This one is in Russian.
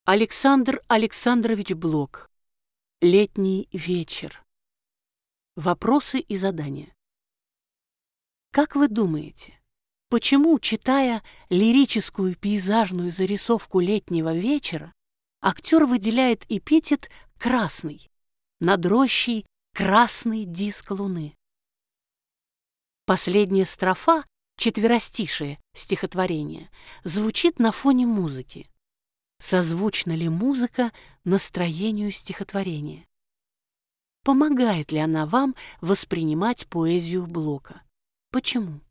Александр Александрович Блок. Летний вечер. Вопросы и задания. Как вы думаете, почему, читая лирическую пейзажную зарисовку летнего вечера, актер выделяет эпитет «красный» над рощей «красный диск луны»? Последняя строфа, четверостишие стихотворения, звучит на фоне музыки. Созвучна ли музыка настроению стихотворения? Помогает ли она вам воспринимать поэзию Блока? Почему?